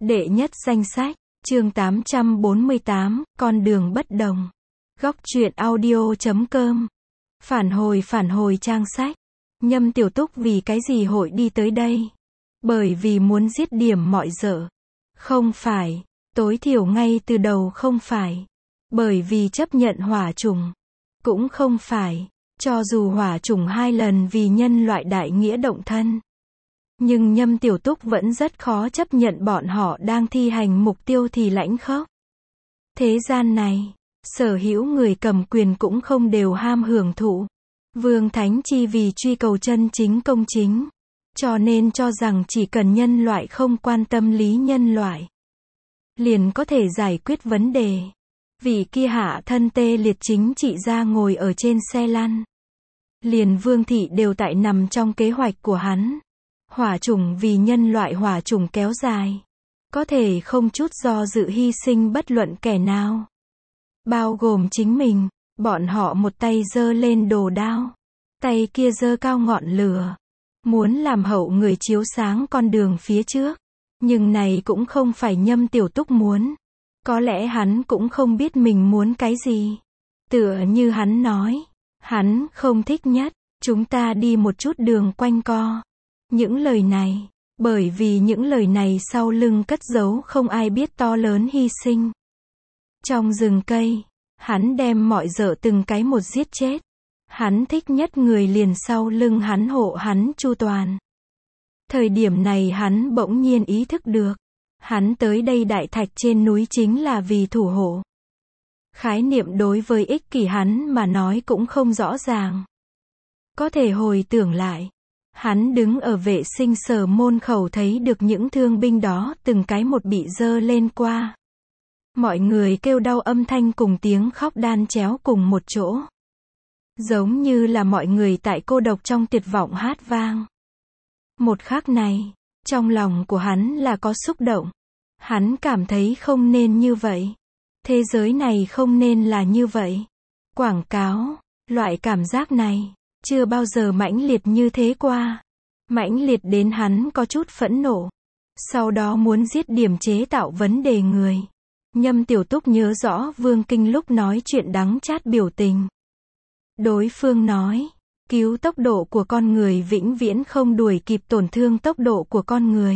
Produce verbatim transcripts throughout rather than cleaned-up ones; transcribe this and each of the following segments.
Đệ nhất danh sách, chương tám trăm bốn mươi tám, con đường bất đồng. Góc truyện audio chấm com. Phản hồi phản hồi trang sách. Nhâm Tiểu Túc vì cái gì hội đi tới đây? Bởi vì muốn giết điểm mọi dở. Không phải, tối thiểu ngay từ đầu không phải. Bởi vì chấp nhận hỏa chủng. Cũng không phải, cho dù hỏa chủng hai lần vì nhân loại đại nghĩa động thân. Nhưng Nhâm Tiểu Túc vẫn rất khó chấp nhận bọn họ đang thi hành mục tiêu thì lãnh khốc. Thế gian này, sở hữu người cầm quyền cũng không đều ham hưởng thụ. Vương Thánh Chi vì truy cầu chân chính công chính. Cho nên cho rằng chỉ cần nhân loại không quan tâm lý nhân loại, liền có thể giải quyết vấn đề. Vị kia hạ thân tê liệt chính trị gia ngồi ở trên xe lăn. Liền Vương Thị đều tại nằm trong kế hoạch của hắn. Hỏa chủng vì nhân loại hỏa chủng kéo dài. Có thể không chút do dự hy sinh bất luận kẻ nào. Bao gồm chính mình, bọn họ một tay giơ lên đồ đao. Tay kia giơ cao ngọn lửa. Muốn làm hậu người chiếu sáng con đường phía trước. Nhưng này cũng không phải Nhâm Tiểu Túc muốn. Có lẽ hắn cũng không biết mình muốn cái gì. Tựa như hắn nói. Hắn không thích nhất. Chúng ta đi một chút đường quanh co. Những lời này, bởi vì những lời này sau lưng cất giấu không ai biết to lớn hy sinh. Trong rừng cây, hắn đem mọi dở từng cái một giết chết. Hắn thích nhất người liền sau lưng hắn hộ hắn chu toàn. Thời điểm này hắn bỗng nhiên ý thức được. Hắn tới đây đại thạch trên núi chính là vì thủ hộ. Khái niệm đối với ích kỷ hắn mà nói cũng không rõ ràng. Có thể hồi tưởng lại. Hắn đứng ở vệ sinh sở môn khẩu thấy được những thương binh đó từng cái một bị dơ lên qua. Mọi người kêu đau âm thanh cùng tiếng khóc đan chéo cùng một chỗ. Giống như là mọi người tại cô độc trong tuyệt vọng hát vang. Một khắc này, trong lòng của hắn là có xúc động. Hắn cảm thấy không nên như vậy. Thế giới này không nên là như vậy. Quảng cáo, loại cảm giác này. Chưa bao giờ mãnh liệt như thế qua. Mãnh liệt đến hắn có chút phẫn nộ. Sau đó muốn giết điểm chế tạo vấn đề người. Nhâm Tiểu Túc nhớ rõ Vương Kinh lúc nói chuyện đắng chát biểu tình. Đối phương nói, cứu tốc độ của con người vĩnh viễn không đuổi kịp tổn thương tốc độ của con người.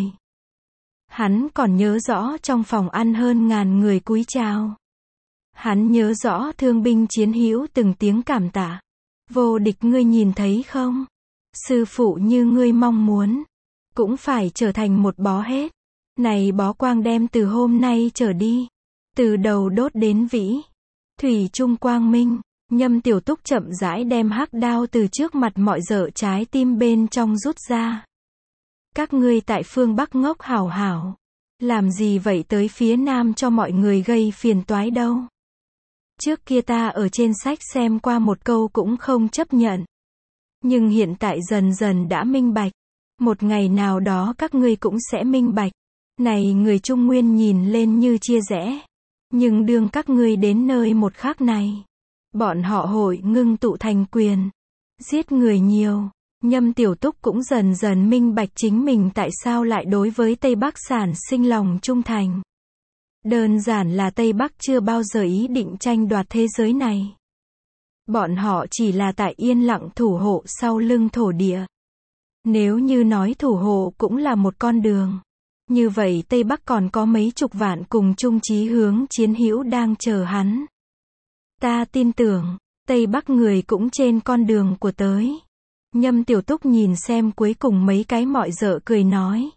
Hắn còn nhớ rõ trong phòng ăn hơn ngàn người cúi chào. Hắn nhớ rõ thương binh chiến hữu từng tiếng cảm tạ. Vô địch ngươi nhìn thấy không? Sư phụ như ngươi mong muốn. Cũng phải trở thành một bó hết. Này bó quang đem từ hôm nay trở đi. Từ đầu đốt đến vĩ. Thủy trung quang minh. Nhâm Tiểu Túc chậm rãi đem hắc đao từ trước mặt mọi dở trái tim bên trong rút ra. Các ngươi tại phương Bắc ngốc hảo hảo. Làm gì vậy tới phía Nam cho mọi người gây phiền toái đâu? Trước kia ta ở trên sách xem qua một câu cũng không chấp nhận. Nhưng hiện tại dần dần đã minh bạch. Một ngày nào đó các ngươi cũng sẽ minh bạch. Này người Trung Nguyên nhìn lên như chia rẽ. Nhưng đương các ngươi đến nơi một khắc này. Bọn họ hội ngưng tụ thành quyền. Giết người nhiều. Nhâm Tiểu Túc cũng dần dần minh bạch chính mình tại sao lại đối với Tây Bắc sản sinh lòng trung thành. Đơn giản là Tây Bắc chưa bao giờ ý định tranh đoạt thế giới này. Bọn họ chỉ là tại yên lặng thủ hộ sau lưng thổ địa. Nếu như nói thủ hộ cũng là một con đường. Như vậy Tây Bắc còn có mấy chục vạn cùng chung chí hướng chiến hữu đang chờ hắn. Ta tin tưởng, Tây Bắc người cũng trên con đường của tới. Nhâm Tiểu Túc nhìn xem cuối cùng mấy cái mọi dợ cười nói.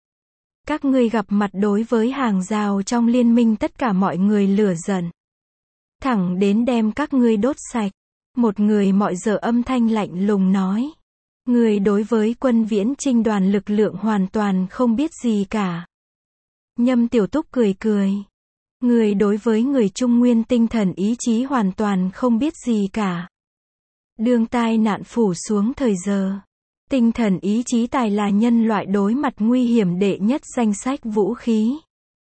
Các ngươi gặp mặt đối với hàng rào trong liên minh tất cả mọi người lửa giận. Thẳng đến đem các ngươi đốt sạch. Một người mọi dợ âm thanh lạnh lùng nói. Người đối với quân viễn trinh đoàn lực lượng hoàn toàn không biết gì cả. Nhâm Tiểu Túc cười cười. Người đối với người Trung Nguyên tinh thần ý chí hoàn toàn không biết gì cả. Đương tai nạn phủ xuống thời giờ. Tinh thần ý chí tài là nhân loại đối mặt nguy hiểm đệ nhất danh sách vũ khí.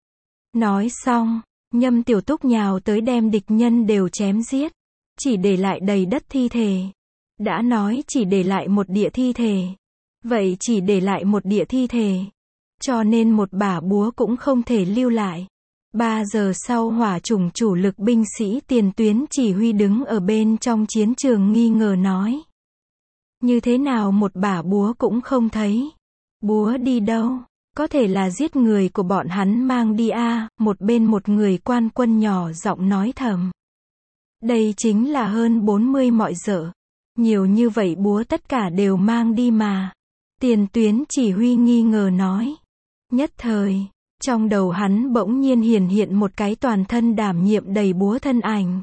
Nói xong, Nhâm Tiểu Túc nhào tới đem địch nhân đều chém giết. Chỉ để lại đầy đất thi thể. Đã nói chỉ để lại một địa thi thể. Vậy chỉ để lại một địa thi thể. cho nên một bả búa cũng không thể lưu lại. Ba giờ sau hỏa chủng chủ lực binh sĩ tiền tuyến chỉ huy đứng ở bên trong chiến trường nghi ngờ nói. Như thế nào một bả búa cũng không thấy. Búa đi đâu? Có thể là giết người của bọn hắn mang đi à, một bên một người quan quân nhỏ giọng nói thầm. Đây chính là hơn bốn mươi mọi dợ. Nhiều như vậy búa tất cả đều mang đi mà. Tiền tuyến chỉ huy nghi ngờ nói. Nhất thời, trong đầu hắn bỗng nhiên hiển hiện một cái toàn thân đảm nhiệm đầy búa thân ảnh.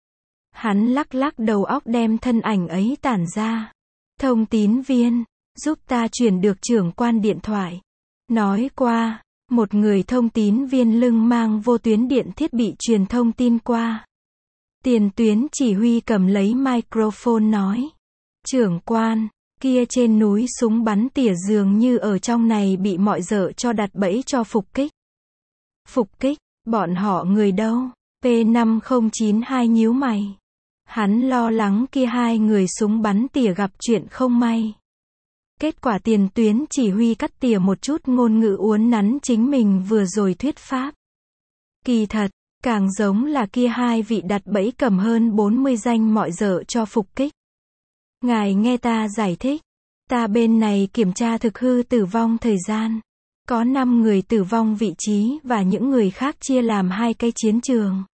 Hắn lắc lắc đầu óc đem thân ảnh ấy tản ra. Thông tín viên, giúp ta chuyển được trưởng quan điện thoại. Nói qua, một người thông tín viên lưng mang vô tuyến điện thiết bị truyền thông tin qua. Tiền tuyến chỉ huy cầm lấy microphone nói. Trưởng quan, kia trên núi súng bắn tỉa dường như ở trong này bị mọi dợ cho đặt bẫy cho phục kích. Phục kích, bọn họ người đâu? P năm không chín hai nhíu mày. Hắn lo lắng kia hai người súng bắn tỉa gặp chuyện không may. Kết quả tiền tuyến chỉ huy cắt tỉa một chút ngôn ngữ uốn nắn chính mình vừa rồi thuyết pháp. Kỳ thật, càng giống là kia hai vị đặt bẫy cầm hơn bốn mươi danh mọi dợ cho phục kích. Ngài nghe ta giải thích. Ta bên này kiểm tra thực hư tử vong thời gian. Có năm người tử vong vị trí và những người khác chia làm hai cái chiến trường.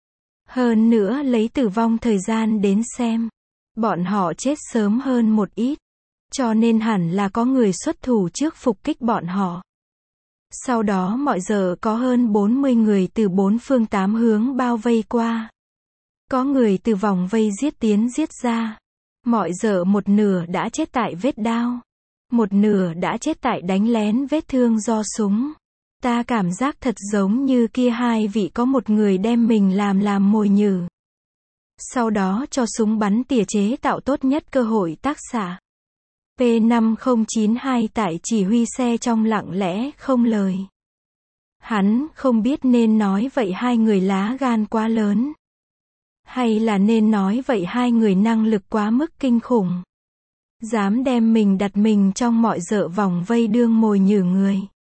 Hơn nữa lấy tử vong thời gian đến xem. Bọn họ chết sớm hơn một ít. Cho nên hẳn là có người xuất thủ trước phục kích bọn họ. Sau đó mọi giờ có hơn bốn mươi người từ bốn phương tám hướng bao vây qua. Có người từ vòng vây giết tiến giết ra. Mọi giờ một nửa đã chết tại vết đao. Một nửa đã chết tại đánh lén vết thương do súng. Ta cảm giác thật giống như kia hai vị có một người đem mình làm làm mồi nhử. Sau đó cho súng bắn tỉa chế tạo tốt nhất cơ hội tác xạ. P năm không chín hai tại chỉ huy xe trong lặng lẽ không lời. Hắn không biết nên nói vậy hai người lá gan quá lớn. Hay là nên nói vậy hai người năng lực quá mức kinh khủng. Dám đem mình đặt mình trong mọi dợ vòng vây đương mồi nhử người.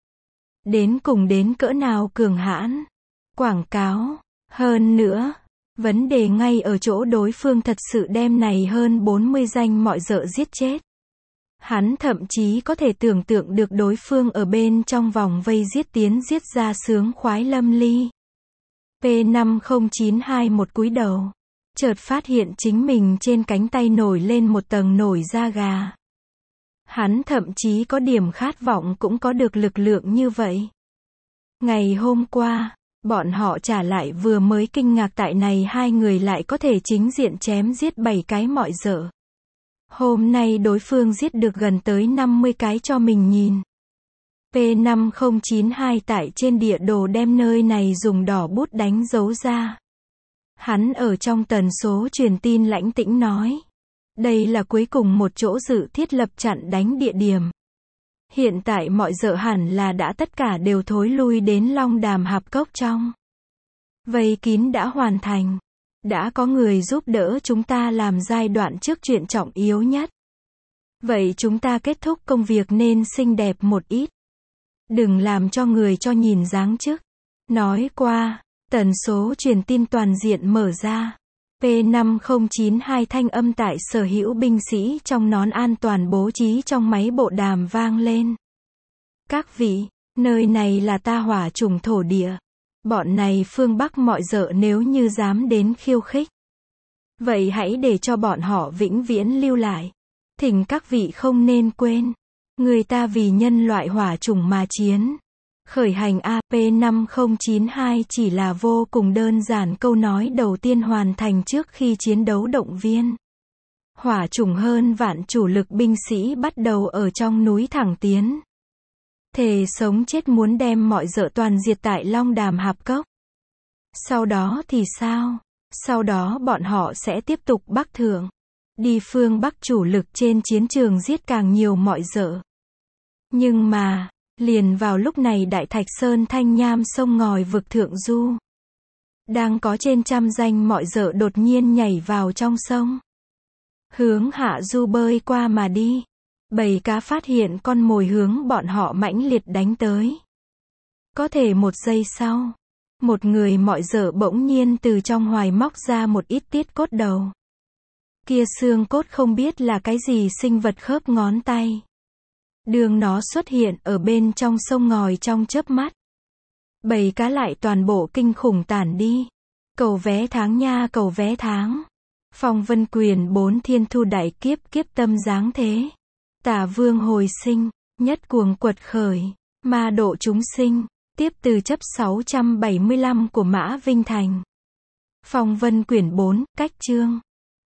Đến cùng đến cỡ nào cường hãn. Quảng cáo. Hơn nữa, vấn đề ngay ở chỗ đối phương thật sự đem này hơn bốn mươi danh mọi dợ giết chết. Hắn thậm chí có thể tưởng tượng được đối phương ở bên trong vòng vây giết tiến giết ra sướng khoái lâm ly. P năm không chín hai một cúi đầu. Chợt phát hiện chính mình trên cánh tay nổi lên một tầng nổi da gà. Hắn thậm chí có điểm khát vọng cũng có được lực lượng như vậy. Ngày hôm qua, bọn họ trả lại vừa mới kinh ngạc tại này hai người lại có thể chính diện chém giết bảy cái mọi dợ. Hôm nay đối phương giết được gần tới năm mươi cái cho mình nhìn. P năm không chín hai tại trên địa đồ đem nơi này dùng đỏ bút đánh dấu ra. Hắn ở trong tần số truyền tin lãnh tĩnh nói. Đây là cuối cùng một chỗ dự thiết lập chặn đánh địa điểm. Hiện tại mọi dợ hẳn là đã tất cả đều thối lui đến Long Đàm Hạp Cốc trong. Vây kín đã hoàn thành. Đã có người giúp đỡ chúng ta làm giai đoạn trước chuyện trọng yếu nhất. Vậy chúng ta kết thúc công việc nên xinh đẹp một ít. Đừng làm cho người cho nhìn dáng chức. Nói qua, tần số truyền tin toàn diện mở ra. P năm không chín hai thanh âm tại sở hữu binh sĩ trong nón an toàn bố trí trong máy bộ đàm vang lên. Các vị, nơi này là ta hỏa chủng thổ địa. Bọn này phương Bắc mọi dợ nếu như dám đến khiêu khích. Vậy hãy để cho bọn họ vĩnh viễn lưu lại. Thỉnh các vị không nên quên. Người ta vì nhân loại hỏa chủng mà chiến. Khởi hành A P năm không chín hai chỉ là vô cùng đơn giản câu nói đầu tiên hoàn thành trước khi chiến đấu động viên. Hỏa chủng hơn vạn chủ lực binh sĩ bắt đầu ở trong núi thẳng tiến. Thề sống chết muốn đem mọi dợ toàn diệt tại Long Đàm Hạp Cốc. Sau đó thì sao? Sau đó bọn họ sẽ tiếp tục bắc thượng. Đi phương Bắc chủ lực trên chiến trường giết càng nhiều mọi dợ. Nhưng mà, liền vào lúc này Đại Thạch Sơn Thanh Nham sông ngòi vực thượng du. Đang có trên trăm danh mọi dợ đột nhiên nhảy vào trong sông. Hướng hạ du bơi qua mà đi. Bầy cá phát hiện con mồi hướng bọn họ mãnh liệt đánh tới. Có thể một giây sau, một người mọi dở bỗng nhiên từ trong hoài móc ra một ít tiết cốt đầu. Kia xương cốt không biết là cái gì sinh vật khớp ngón tay. Đường nó xuất hiện ở bên trong sông ngòi trong chớp mắt. Bầy cá lại toàn bộ kinh khủng tản đi. Cầu vé tháng nha, cầu vé tháng. Phong vân quyền bốn thiên thu đại kiếp, kiếp tâm giáng thế. Tả vương hồi sinh, nhất cuồng quật khởi, ma độ chúng sinh. Tiếp từ chấp sáu trăm bảy mươi lăm của Mã Vinh Thành. Phong vân quyển bốn, cách chương.